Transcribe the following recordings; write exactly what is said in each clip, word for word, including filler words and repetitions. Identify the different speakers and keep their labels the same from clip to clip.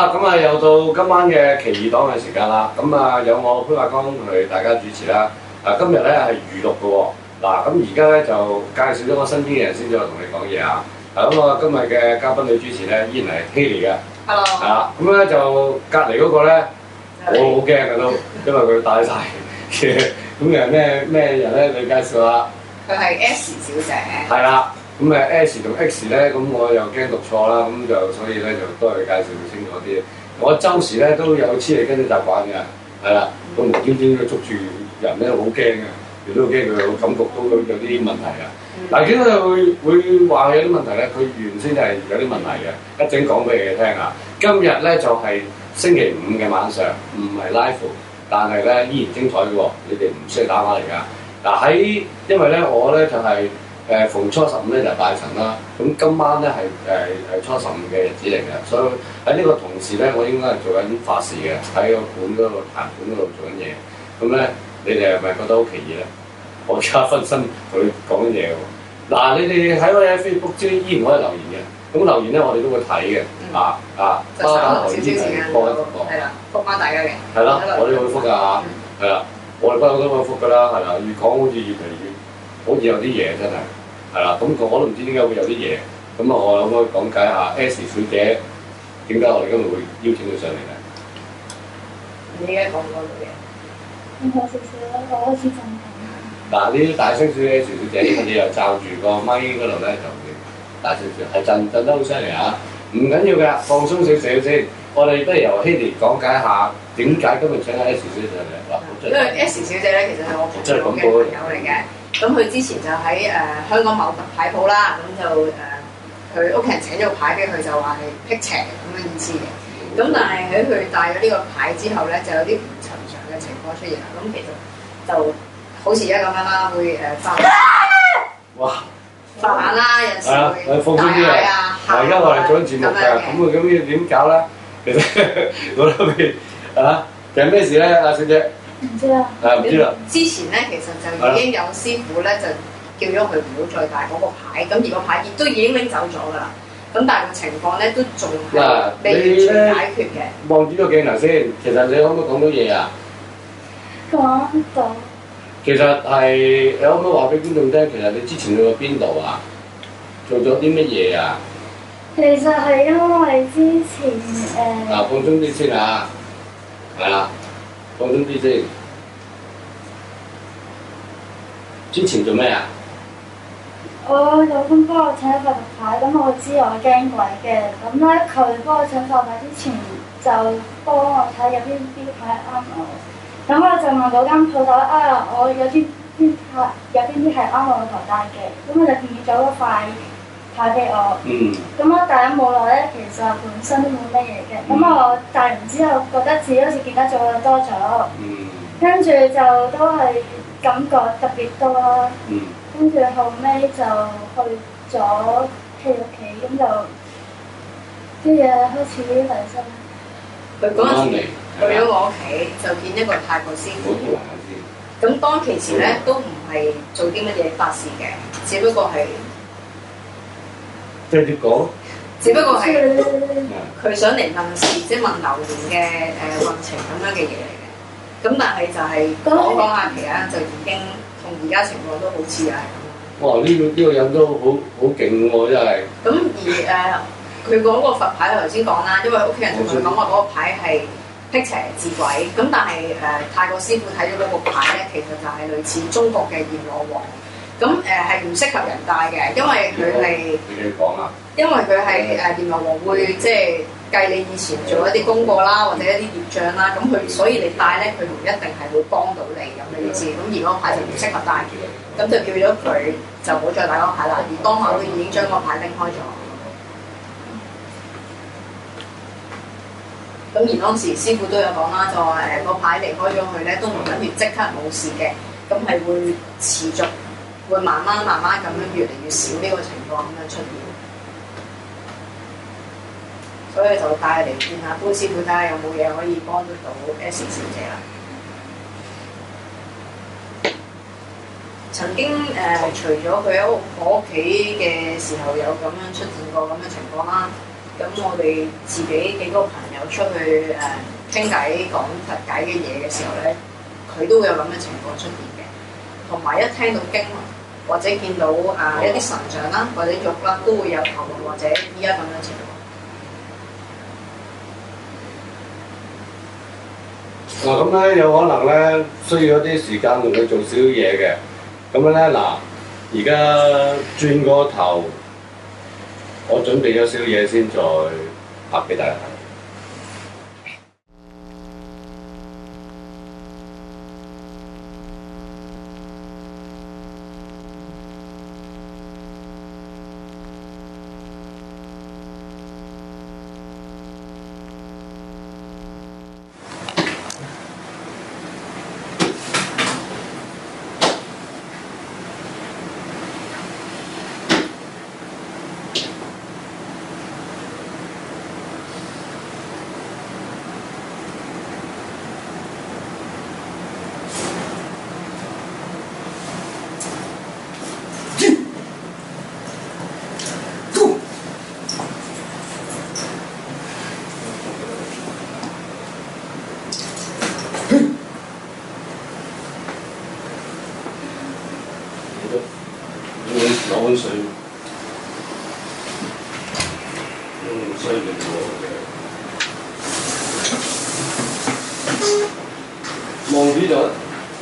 Speaker 1: 啦，咁啊又到今晚嘅奇異檔嘅時間啦。咁啊有我潘亞光同佢大家主持啦。啊今日咧係預錄嘅喎。嗱咁而家咧就介紹咗我身邊嘅人先再同你講嘢啊。嗱咁啊今日嘅嘉賓女主持咧依然係 Haley 嘅。
Speaker 2: Hello。
Speaker 1: 係啦，咁咧就隔離嗰個咧，我好驚嘅都，因為佢戴晒嘅。咁又咩咩人咧？你介紹下。
Speaker 2: 佢係 S 小姐。
Speaker 1: 係啦。咁誒 S 同 X 咧，咁我又驚讀錯啦，咁就所以咧就都係介紹清楚啲。我周時咧都有黐脷根嘅習慣嘅，係啦，咁無端端捉住人咧好驚嘅，亦都驚佢感覺到有啲問題啊。但係點解會會話有啲問題咧？佢原先就係有啲問題嘅，一陣講俾你聽啊。今日咧就係星期五嘅晚上，唔係 live，但係咧依然精彩嘅喎，你哋唔需要打返嚟㗎。嗱喺因為咧我咧就係。誒逢初十五咧就拜神啦，咁今晚咧係誒誒初十五嘅日子嚟嘅，所以喺呢個同時咧，我應該係做緊法事嘅，喺個館嗰度壇館嗰度做緊嘢。咁咧，你哋係咪覺得好奇異咧？我而家分身同你講緊嘢喎。嗱，你哋喺我嘅 Facebook 專依然可以留言嘅，咁留言咧我哋都會睇嘅。啊啊，
Speaker 2: 就稍後少少時間播一播，係啦，覆翻大家嘅。
Speaker 1: 係啦，我哋會覆㗎嚇，係啦，我哋不嬲都會覆㗎啦，係啦，越講好似越嚟越。好似有啲嘢真係，係啦，咁我都唔知點解會有啲嘢，咁啊我可唔可以講解下 S 小姐點解我哋今日會邀請佢上嚟咧？
Speaker 2: 你而家講唔講到嘢？
Speaker 3: 唔好少少啦，我開始震緊。
Speaker 1: 嗱，呢啲大聲少 S 小姐，你又罩住個咪嗰度咧，就會大聲少，係震震得好犀利啊！唔緊要㗎，放鬆少少先。我哋不如由 Haley 講解下點解今日請 S 小姐上嚟嗱。
Speaker 2: 因為 S 小姐咧，其實係我朋友嘅朋友嚟嘅。咁佢之前就喺誒、呃、香港某牌鋪啦，咁就誒佢屋企人請咗個牌俾佢，就話係辟邪咁嘅意思嘅。咁但係喺佢戴咗呢個牌之後咧，就有啲唔尋常嘅情況出現啦。咁其實就好似而家咁樣啦，會誒發
Speaker 1: 哇
Speaker 2: 發眼啦，有時會大嗌啊，
Speaker 1: 嗱，而家我哋做緊節目㗎，咁啊咁要點搞咧？其實我諗住啊，其實咩事咧，阿小姐？
Speaker 3: 唔知啊，
Speaker 1: 係唔知啦。
Speaker 2: 之前咧，其實就已經有師傅咧，就叫咗佢唔好再戴嗰個牌，咁而個牌亦都已經拎走咗㗎啦。咁但係個情況咧，都仲係未完全解決嘅。
Speaker 1: 望住個鏡頭先，其實你可唔可以講到嘢啊？
Speaker 3: 講到。
Speaker 1: 其實係你可唔可以話俾觀眾聽？其實你之前去過邊度啊？做咗啲乜嘢啊？
Speaker 3: 其實係因為之前誒。嗱、
Speaker 1: 呃，放鬆啲先啊！係啦。放鬆啲先。之前做咩啊？
Speaker 3: 我老公幫我請佛牌，咁我知我驚鬼嘅，咁咧佢幫我請佛牌之前就幫我睇有邊啲牌啱我，咁我就問嗰間鋪頭啊，我有啲邊牌有邊啲係啱我個頭戴嘅，咁我就建議咗嗰塊牌俾我。嗯。咁我戴咗冇耐咧，其實本身都冇乜嘢嘅，咁、嗯、我戴完之後覺得自己好似見得咗多咗。嗯。跟住就都係感覺特別多啦。嗯。跟住後尾就去咗佢屋企，咁就啲嘢開始嚟身。
Speaker 2: 佢嗰陣時去咗我屋企，就見一個泰國師傅。咁當其時咧，都唔係做啲乜嘢法事嘅，只不過係。
Speaker 1: 即係點講？
Speaker 2: 只不過係佢想嚟問事，即係問流年嘅誒運程咁樣嘅嘢嚟嘅。咁但係就係講講下期啊，就已經同而家情況都好似係咁。
Speaker 1: 哇！呢、呢個呢、呢個人都好好勁喎，真係。
Speaker 2: 咁而誒，佢、呃、講個佛牌，我頭先講啦，因為屋企人同佢講話嗰個牌係辟邪治鬼。咁但係誒、呃，泰國師傅睇咗嗰個牌咧，其實就係類似中國嘅閻羅王。咁誒係唔適合人戴嘅，因為佢係，
Speaker 1: 你講啊，
Speaker 2: 因為佢係誒閻羅王會即係計你以前做一啲功過啦，或者一啲業障啦，咁佢所以你戴咧，佢唔一定係會幫到你咁嘅意思。咁而嗰個牌就唔適合戴，咁就叫咗佢就唔好再戴嗰個牌啦。而當晚都已經將個牌拎開咗。咁而當時師傅都有講啦，就話誒個牌離開咗佢咧，都唔等於即刻冇事嘅，咁係會持續。會慢慢慢慢咁樣越嚟越少呢個情況咁樣出現，所以就帶嚟見下潘師傅睇下有冇嘢可以幫得到 S 小姐啦。曾經誒、呃，除咗佢喺我屋企嘅時候有咁樣出現過咁嘅情況啦， 咁我哋自己幾個朋友出去誒傾偈講佛偈嘅嘢嘅時候咧，佢都會有咁嘅情況出現嘅。同埋一聽到經文或者見到誒、呃、一啲神像啦或者玉啦，都會有頭暈或者依家咁樣情況。
Speaker 1: 嗱咁咧有可能咧需要一啲時間同佢做少少嘢嘅，咁樣咧嗱，而家轉個頭，我準備咗少少嘢先再拍俾大家睇。攞碗水，嗯，衰嘅喎，望住咗。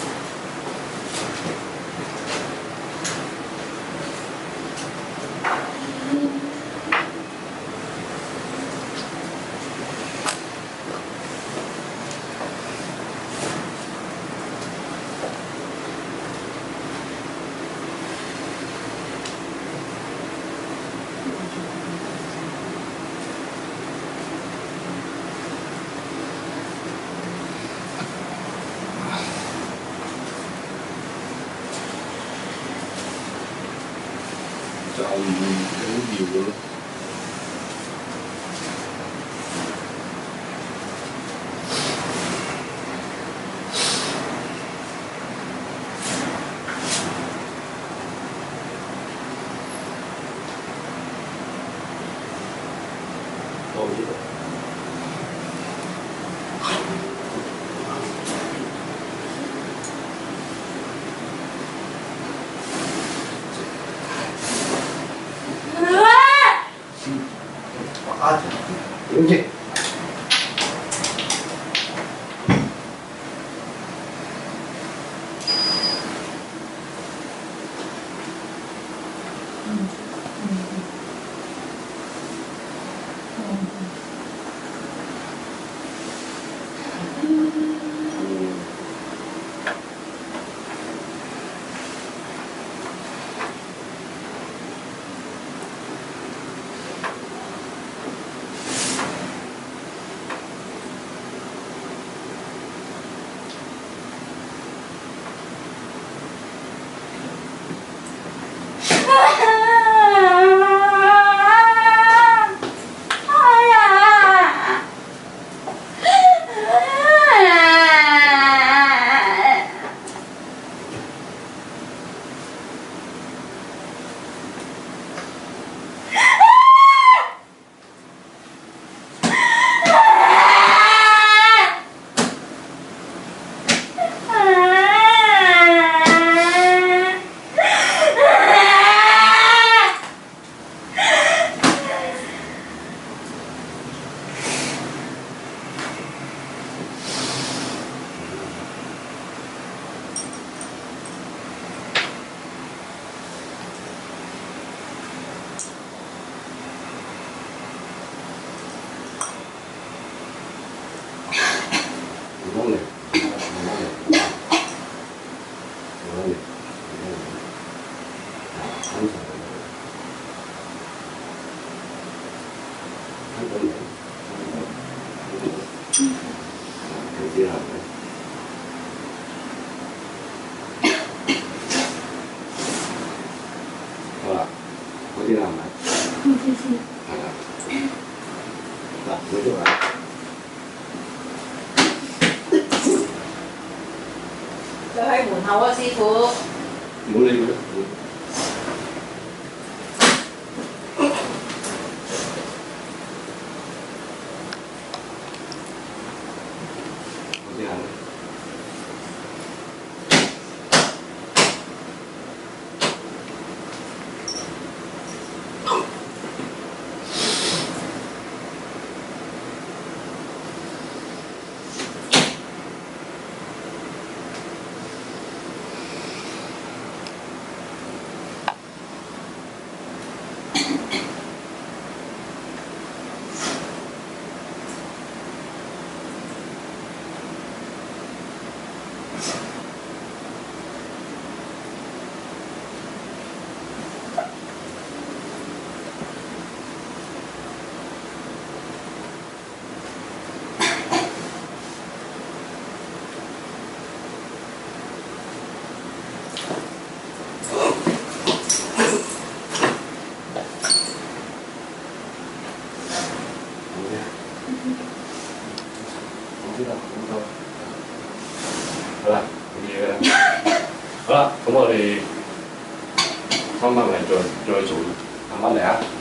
Speaker 1: 就唔好妙嘅咯。到呢度。啊，點知？好啦，嗰啲啦係咪？
Speaker 3: 嗯，謝謝。
Speaker 1: 係啦。嗱，嗰啲啦。
Speaker 2: 就喺門口啊，師傅。
Speaker 1: 唔好理佢啦。 咁我哋翻返嚟再再做，慢慢嚟啊！